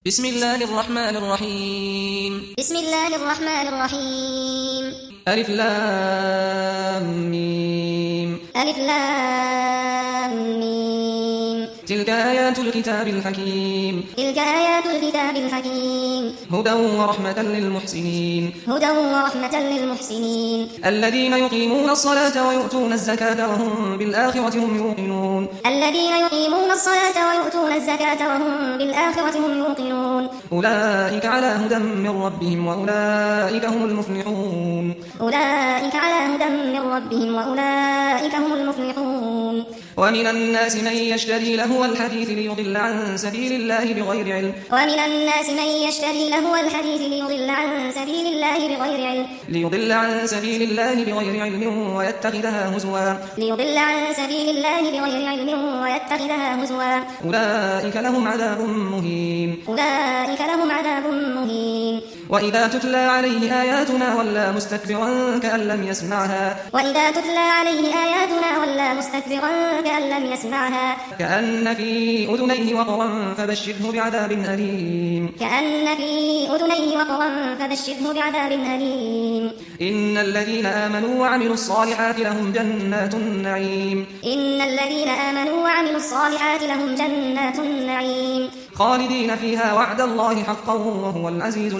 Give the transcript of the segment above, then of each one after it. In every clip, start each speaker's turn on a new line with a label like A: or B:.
A: بسم الله الرحمن الرحيم
B: بسم الله الرحمن الرحيم
A: ألف لام ميم
B: ألف لام ميم
A: تلك آيات الكتاب الحكيم
B: تلك آيات الكتاب الحكيم
A: هدى ورحمة للمحسنين
B: هدى ورحمة للمحسنين
A: الذين يقيمون الصلاة ويؤتون الزكاة وهم بالآخرة هم يوقنون
B: الذين يقيمون الصلاة ويؤتون الزكاة وهم بالآخرة هم يوقنون
A: أولئك على هدى من ربهم وأولئك هم المفلحون
B: أولئك على هدى من ربهم وأولئك هم المفلحون
A: ومن الناس من يشتري لهو الحديث ليضل عن سبيل الله بغير علم
B: ومن الناس من يشتري لهو الحديث ليضل عن سبيل الله بغير علم ويتخذها هزوا أولئك لهم عذاب مهين وإذا تتلى عليه آياتنا ولى مستكبرا كأن لم يسمعها كأن في أذنيه وقرا فبشره بعذاب أليم إن الذين آمنوا وعملوا الصالحات لهم جنات النعيم خالدين فيها وعد الله حقا وهو العزيز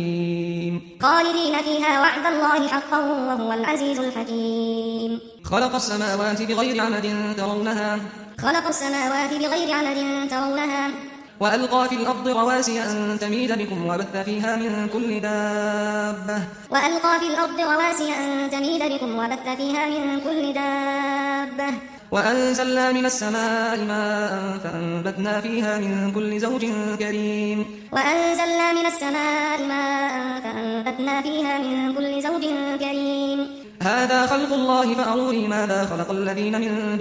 B: الحكيم خلق السماوات بغير عمد ترونها وألقى في الأرض رواسي أن تميد بكم وبث فيها من كل دابة وأنزلنا من السماء ماء فأنبتنا فيها من كل زوج كريم هذا خلق الله فأروني ماذا خلق الذين من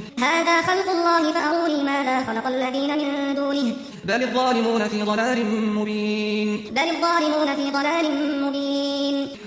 B: دونه بل الظالمون في ضلال مبين